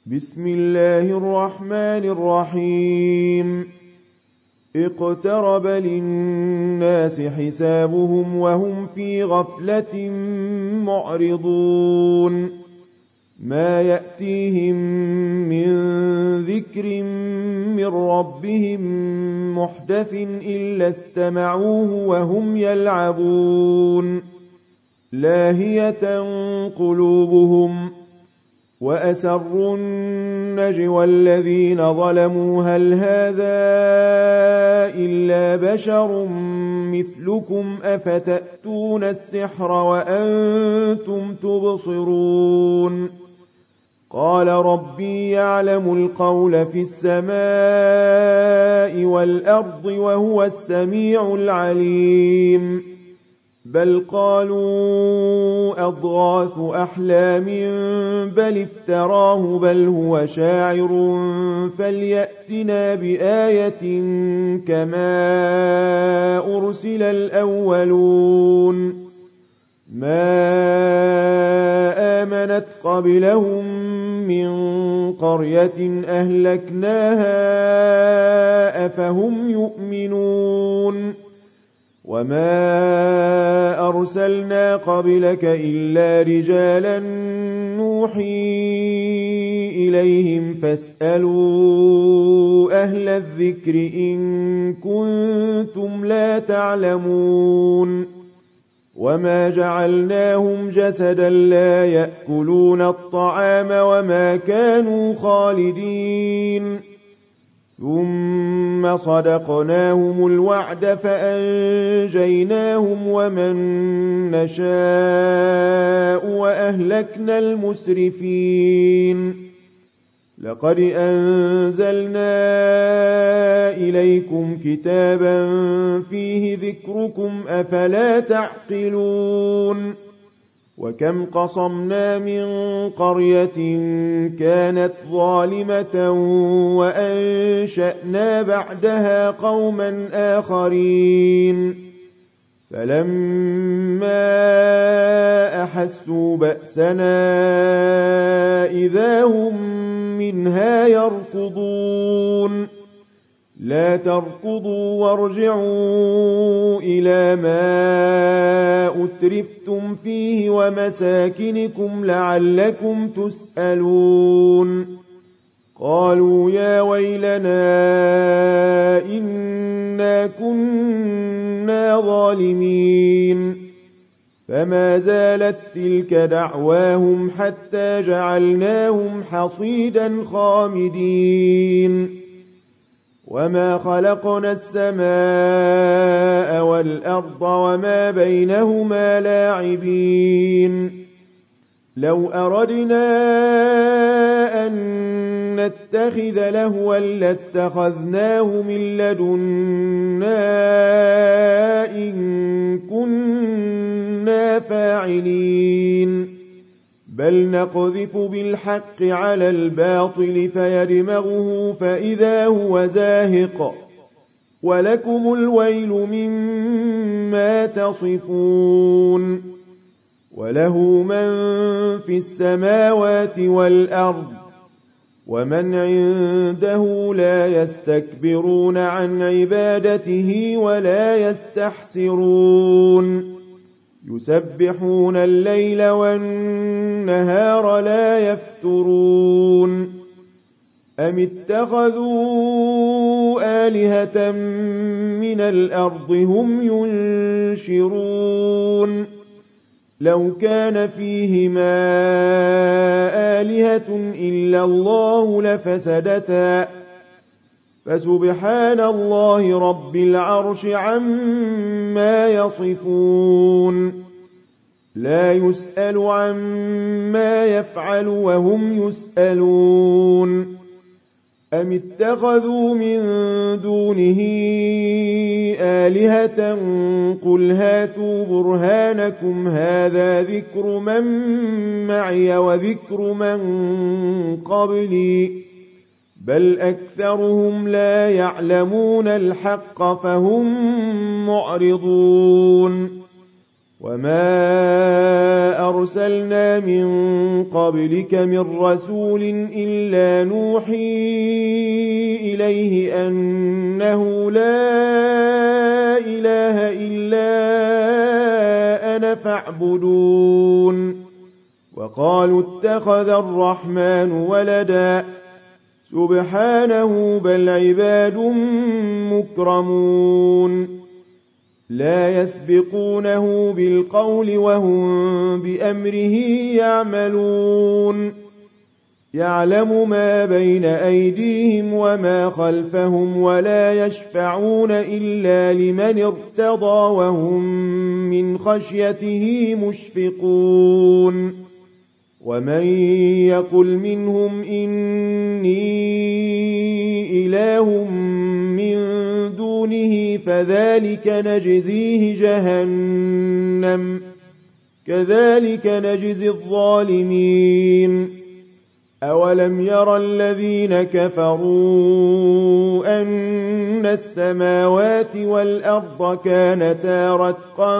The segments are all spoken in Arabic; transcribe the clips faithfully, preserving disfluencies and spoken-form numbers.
بسم الله الرحمن الرحيم اقترب للناس حسابهم وهم في غفلة معرضون ما يأتيهم من ذكر من ربهم محدث إلا استمعوه وهم يلعبون لاهية قلوبهم وأسروا النجوى الذين ظلموا هل هذا إلا بشر مثلكم أفتأتون السحر وأنتم تبصرون قال ربي يعلم القول في السماء والأرض وهو السميع العليم بل قالوا أضغاث أحلام بل افتراه بل هو شاعر فليأتنا بآية كما أرسل الأولون ما آمنت قبلهم من قرية أهلكناها أفهم يؤمنون وما أرسلنا قبلك إلا رجالا نوحي إليهم فاسألوا أهل الذكر إن كنتم لا تعلمون وما جعلناهم جسدا لا يأكلون الطعام وما كانوا خالدين ثم صدقناهم الوعد فأنجيناهم ومن نشاء وأهلكنا المسرفين لقد أنزلنا إليكم كتابا فيه ذكركم أفلا تعقلون وكم قصمنا من قرية كانت ظالمة وأنشأنا بعدها قوما آخرين فلما أحسوا بأسنا إذا هم منها يركضون لا تركضوا وارجعوا إلى ما أترفتم فيه ومساكنكم لعلكم تسألون قالوا يا ويلنا إنا كنا ظالمين فما زالت تلك دعواهم حتى جعلناهم حصيدا خامدين وما خلقنا السماء والأرض وما بينهما لاعبين لو أردنا أن نتخذ لهوا لاتخذناه من لدنا إن كنا فاعلين بل نقذف بالحق على الباطل فيدمغه فإذا هو زاهق ولكم الويل مما تصفون وله من في السماوات والأرض ومن عنده لا يستكبرون عن عبادته ولا يستحسرون يسبحون الليل والنهار لا يفترون أم اتخذوا آلهة من الأرض هم ينشرون لو كان فيهما آلهة إلا الله لفسدتا فسبحان الله رب العرش عما يصفون لا يسأل عما يفعل وهم يسألون أم اتخذوا من دونه آلهة قل هاتوا برهانكم هذا ذكر من معي وذكر من قبلي بل أكثرهم لا يعلمون الحق فهم معرضون وما أرسلنا من قبلك من رسول إلا نوحي إليه أنه لا إله إلا أنا فاعبدون وقالوا اتخذ الرحمن ولدا سبحانه بل عباد مكرمون لا يسبقونه بالقول وهم بأمره يعملون يعلم ما بين أيديهم وما خلفهم ولا يشفعون إلا لمن ارتضى وهم من خشيته مشفقون ومن يقل منهم إني إله من دونه فذلك نجزيه جهنم كذلك نجزي الظالمين أولم يرى الذين كفروا أن السماوات والأرض كانتا رتقا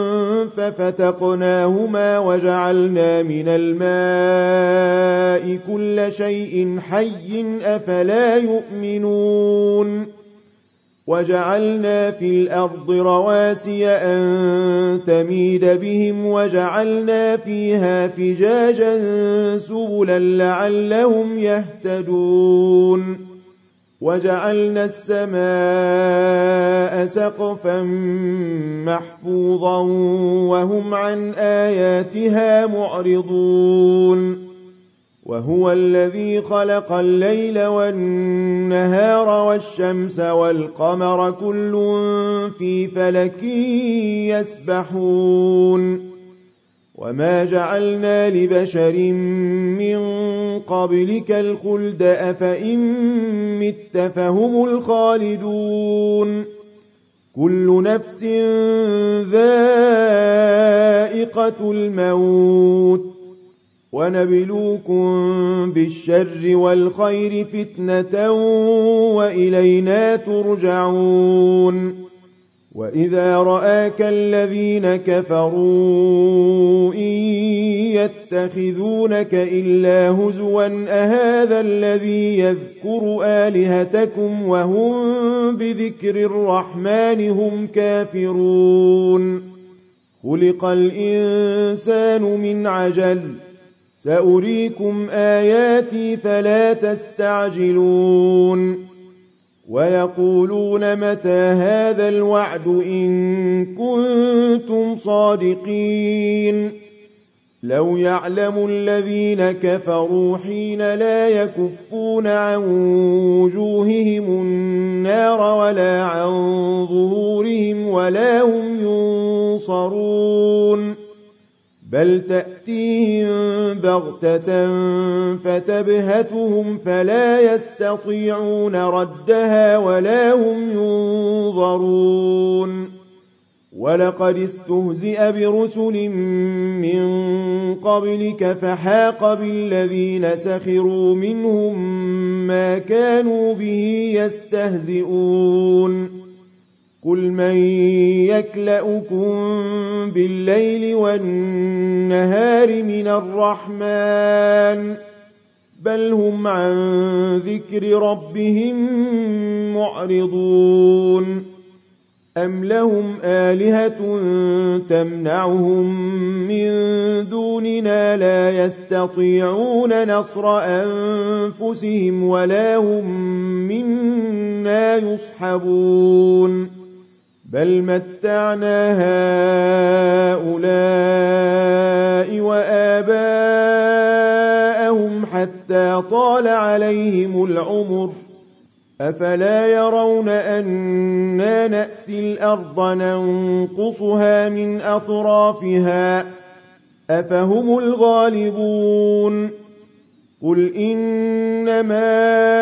ففتقناهما وجعلنا من الماء كل شيء حي أفلا يؤمنون وجعلنا في الأرض رواسي أن تميد بهم وجعلنا فيها فجاجا سبلا لعلهم يهتدون وجعلنا السماء سقفا محفوظا وهم عن آياتها معرضون وهو الذي خلق الليل والنهار والشمس والقمر كل في فلك يسبحون وما جعلنا لبشر من قبلك الخلد أفإن مت فهم الخالدون كل نفس ذائقة الموت ونبلوكم بالشر والخير فتنة وإلينا ترجعون وإذا رآك الذين كفروا إن يتخذونك إلا هزوا أهذا الذي يذكر آلهتكم وهم بذكر الرحمن هم كافرون خلق الإنسان من عجل سأريكم آياتي فلا تستعجلون ويقولون متى هذا الوعد إن كنتم صادقين لو يعلم الذين كفروا حين لا يكفون عن وجوههم النار ولا عن ظهورهم ولا هم ينصرون بل تأتيهم بغتة فتبهتهم فلا يستطيعون ردها ولا هم ينظرون ولقد استهزئ برسل من قبلك فحاق بالذين سخروا منهم ما كانوا به يستهزئون قل من يكلؤكم بالليل والنهار من الرحمن بل هم عن ذكر ربهم معرضون أم لهم آلهة تمنعهم من دوننا لا يستطيعون نصر أنفسهم ولا هم منا يصحبون بل متعنا هؤلاء وآباءهم حتى طال عليهم العمر أفلا يرون أنا نأتي الأرض ننقصها من أطرافها أفهم الغالبون قل إنما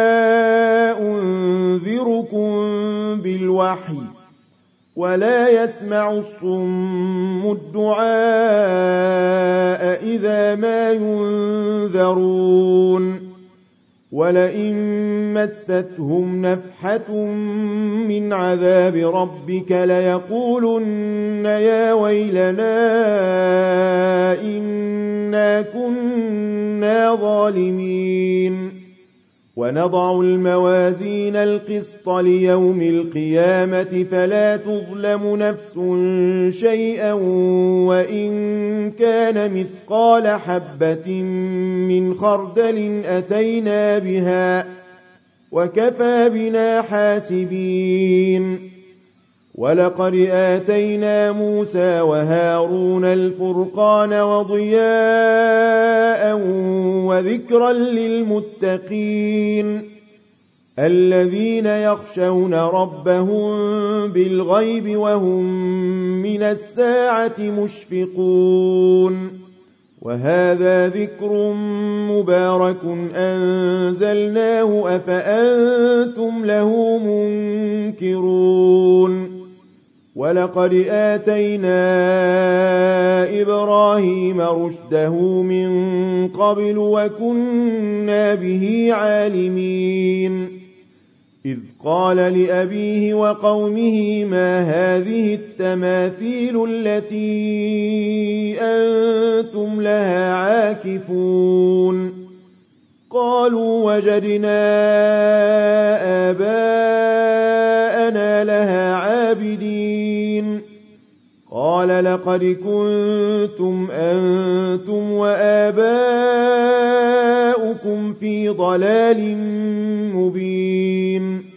أنذركم بالوحي ولا يسمع الصم الدعاء إذا ما ينذرون ولئن مستهم نفحة من عذاب ربك ليقولن يا ويلنا إنا كنا ظالمين ونضع الموازين القسط ليوم القيامة فلا تظلم نفس شيئا وإن كان مثقال حبة من خردل أتينا بها وكفى بنا حاسبين ولقد آتينا موسى وهارون الفرقان وضياء وذكرا للمتقين الذين يخشون ربهم بالغيب وهم من الساعة مشفقون وهذا ذكر مبارك أنزلناه أفأنتم له منكرون ولقد آتينا إبراهيم رشده من قبل وكنا به عالمين إذ قال لأبيه وقومه ما هذه التماثيل التي أنتم لها عاكفون قالوا وجدنا آباءنا لها عابدين قال لقد كنتم أنتم وآباؤكم في ضلال مبين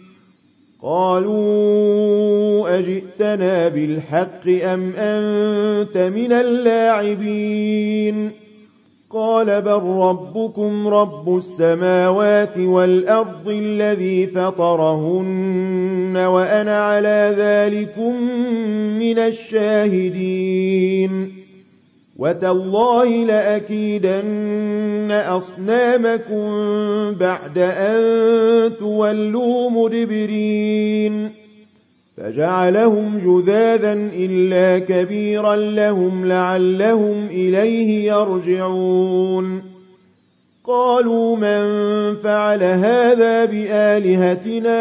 قالوا أجئتنا بالحق أم أنت من اللاعبين قال بل ربكم رب السماوات والأرض الذي فطرهن وأنا على ذلكم من الشاهدين وتالله لأكيدن أصنامكم بعد أن تولوا مدبرين فجعلهم جذاذا إلا كبيرا لهم لعلهم إليه يرجعون قالوا من فعل هذا بآلهتنا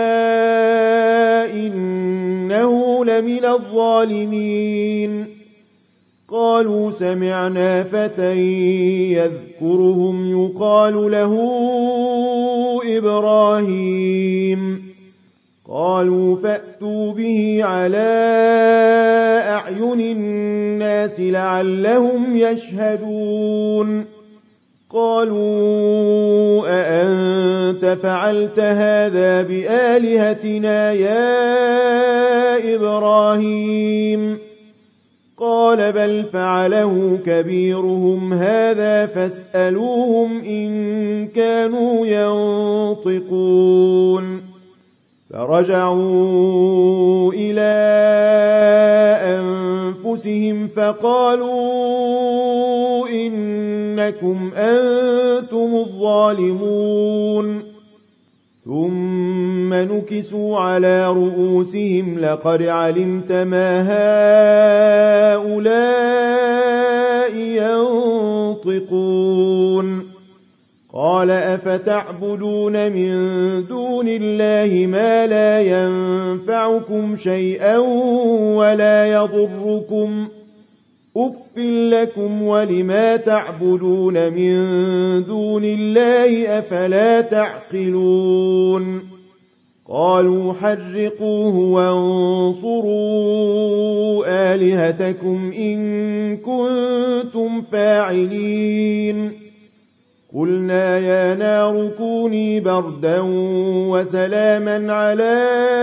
إنه لمن الظالمين قالوا سمعنا فتى يذكرهم يقال له إبراهيم قالوا فأتوا به على أعين الناس لعلهم يشهدون قالوا أأنت فعلت هذا بآلهتنا يا إبراهيم قال بل فعله كبيرهم هذا فاسألوهم إن كانوا ينطقون فرجعوا إلى أنفسهم فقالوا إنكم أنتم الظالمون ثم نكسوا على رؤوسهم لقد علمت ما هؤلاء ينطقون قال أفتعبدون من دون الله ما لا ينفعكم شيئا ولا يضركم أف لكم ولما تعبدون من دون الله أفلا تعقلون قالوا حرقوه وانصروا آلهتكم إن كنتم فاعلين قلنا يا نار كوني بردا وسلاما على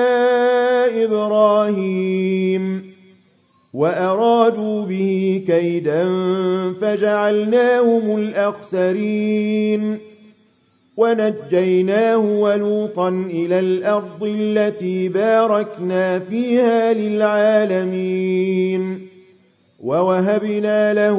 إبراهيم وأرادوا به كيدا فجعلناهم الأخسرين ونجيناه ولوطا إلى الأرض التي باركنا فيها للعالمين ووهبنا له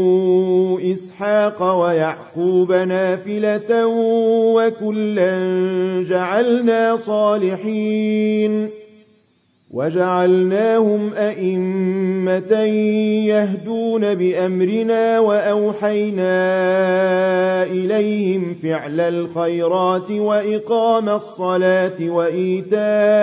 إسحاق ويعقوب نافلة وكلا جعلنا صالحين وجعلناهم أئمة يهدون بأمرنا وأوحينا إليهم فعل الخيرات وإقام الصلاة وإيتاء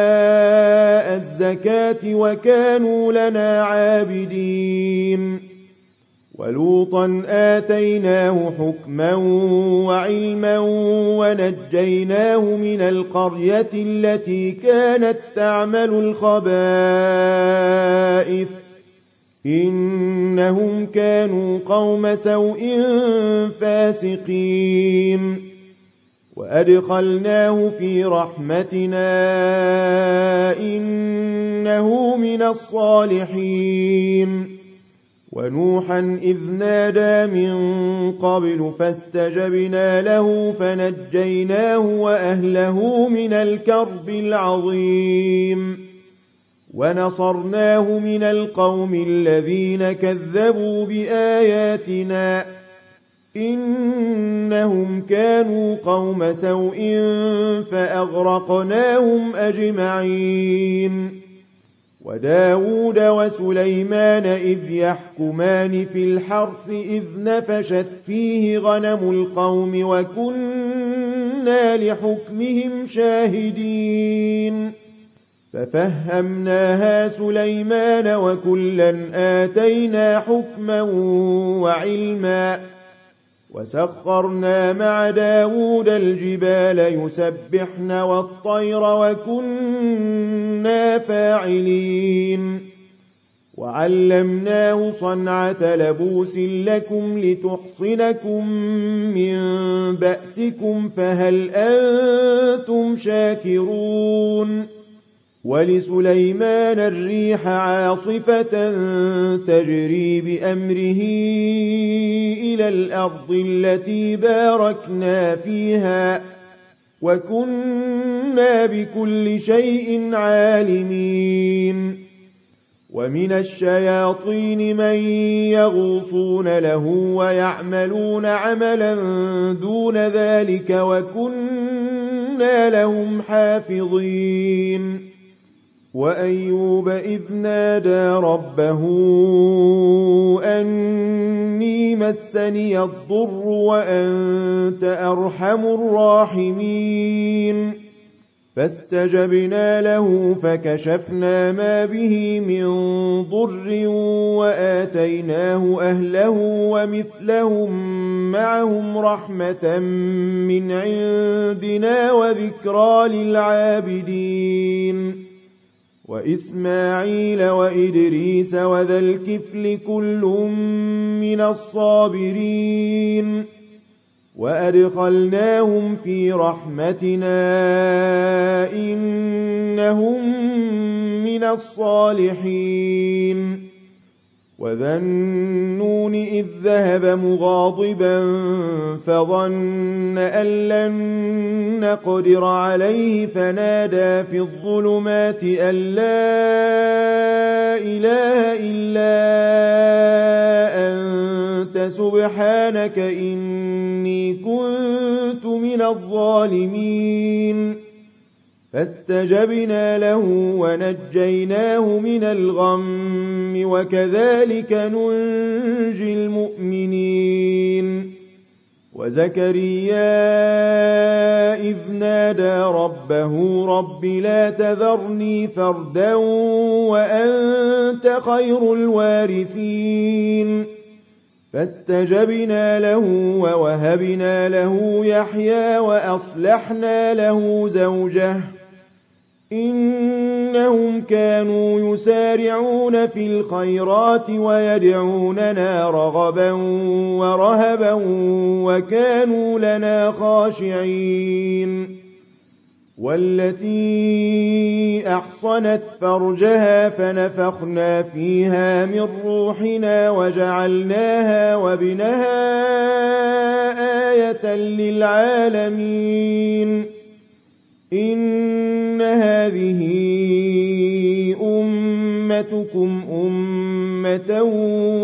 الزكاة وكانوا لنا عابدين ولوطا آتيناه حكما وعلما ونجيناه من القرية التي كانت تعمل الخبائث إنهم كانوا قوم سوء فاسقين وأدخلناه في رحمتنا إنه من الصالحين ونوحا إذ نادى من قبل فاستجبنا له فنجيناه وأهله من الكرب العظيم ونصرناه من القوم الذين كذبوا بآياتنا إنهم كانوا قوم سوء فأغرقناهم أجمعين وداود وسليمان إذ يحكمان في الحرث إذ نفشت فيه غنم القوم وكنا لحكمهم شاهدين ففهمناها سليمان وكلا آتينا حكما وعلما وسخرنا مع داود الجبال يسبحن والطير وكنا فاعلين وعلمناه صنعة لبوس لكم لتحصنكم من بأسكم فهل أنتم شاكرون ولسليمان الريح عاصفة تجري بأمره إلى الأرض التي باركنا فيها وكنا بكل شيء عالمين ومن الشياطين من يغوصون له ويعملون عملا دون ذلك وكنا لهم حافظين وأيوب إذ نادى ربه أني مسني الضر وأنت أرحم الراحمين فاستجبنا له فكشفنا ما به من ضر وآتيناه أهله ومثلهم معهم رحمة من عندنا وذكرى للعابدين وإسماعيل وإدريس وذا الكفل كل من الصابرين وأدخلناهم في رحمتنا إنهم من الصالحين وذا النون إذ ذهب مغاضبا فظن أن لن نقدر عليه فنادى في الظلمات أن لا إله إلا أنت سبحانك إني كنت من الظالمين فاستجبنا له ونجيناه من الغم وكذلك ننجي المؤمنين وزكريا إذ نادى ربه رب لا تذرني فردا وأنت خير الوارثين فاستجبنا له ووهبنا له يحيى وأصلحنا له زوجه إنهم كانوا يسارعون في الخيرات ويدعوننا رغبا ورهبا وكانوا لنا خاشعين والتي أحصنت فرجها فنفخنا فيها من روحنا وجعلناها وابنها آية للعالمين إن هذه أمتكم أمة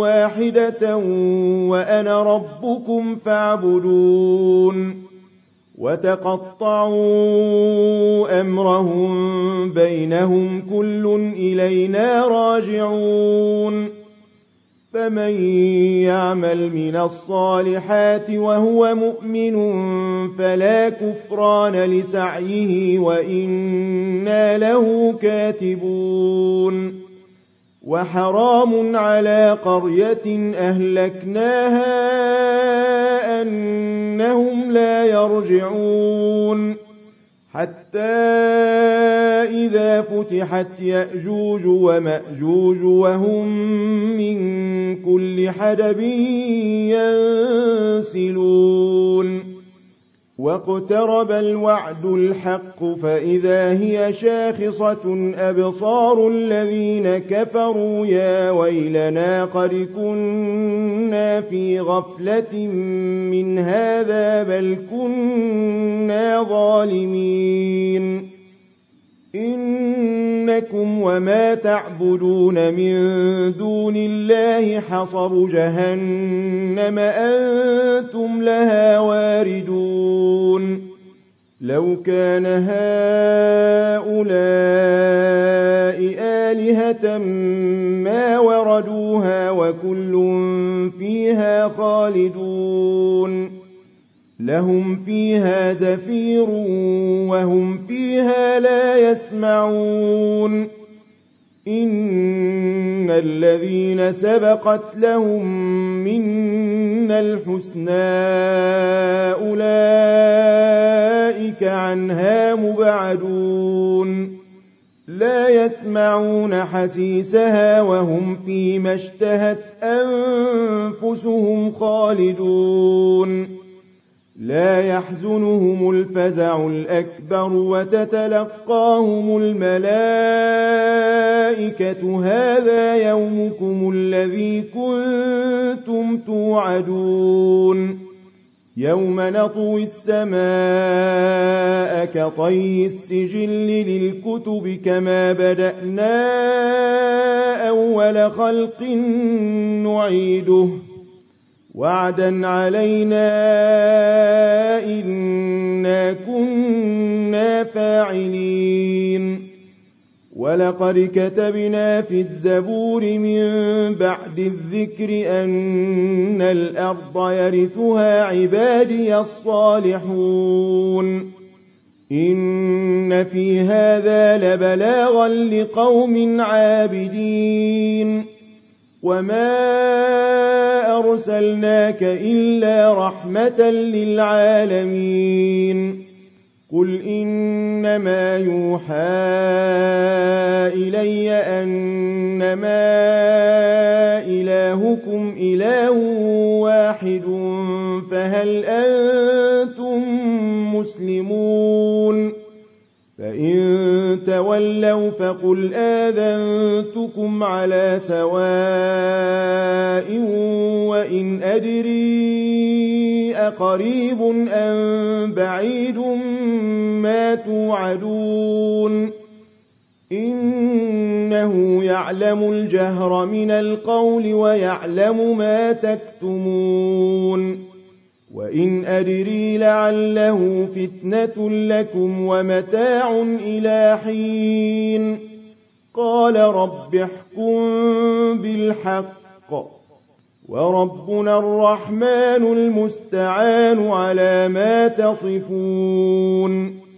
واحدة وأنا ربكم فاعبدون وتقطعوا أمرهم بينهم كل إلينا راجعون فمن يعمل من الصالحات وهو مؤمن فلا كفران لسعيه وإنا له كاتبون وحرام على قرية أهلكناها أنهم لا يرجعون حتى إذا فتحت يأجوج ومأجوج وهم من كل حدب ينسلون واقترب الوعد الحق فإذا هي شاخصة أبصار الذين كفروا يا ويلنا قد كنا في غفلة من هذا بل كنا ظالمين إنكم وما تعبدون من دون الله حصب جهنم أنتم لها واردون لو كان هؤلاء آلهة ما وردوها وكل فيها خالدون لهم فيها زفير وهم فيها لا يسمعون إن الذين سبقت لهم منا الحسنى أولئك عنها مبعدون لا يسمعون حسيسها وهم فيما اشتهت أنفسهم خالدون لا يحزنهم الفزع الأكبر وتتلقاهم الملائكة هذا يومكم الذي كنتم توعدون يوم نطوي السماء كطي السجل للكتب كما بدأنا أول خلق نعيده وعدا علينا إنا كنا فاعلين ولقد كتبنا في الزبور من بعد الذكر أن الأرض يرثها عبادي الصالحون إن في هذا لبلاغا لقوم عابدين وما أرسلناك إلا رحمة للعالمين قل إنما يوحى إلي أنما إلهكم إله واحد فهل أنتم مسلمون فإن تولوا فقل آذنتكم على سواء وإن أدري أقريب أم بعيد ما توعدون إنه يعلم الجهر من القول ويعلم ما تكتمون وإن أدري لعله فتنة لكم ومتاع إلى حين قال رب احكم بالحق وربنا الرحمن المستعان على ما تصفون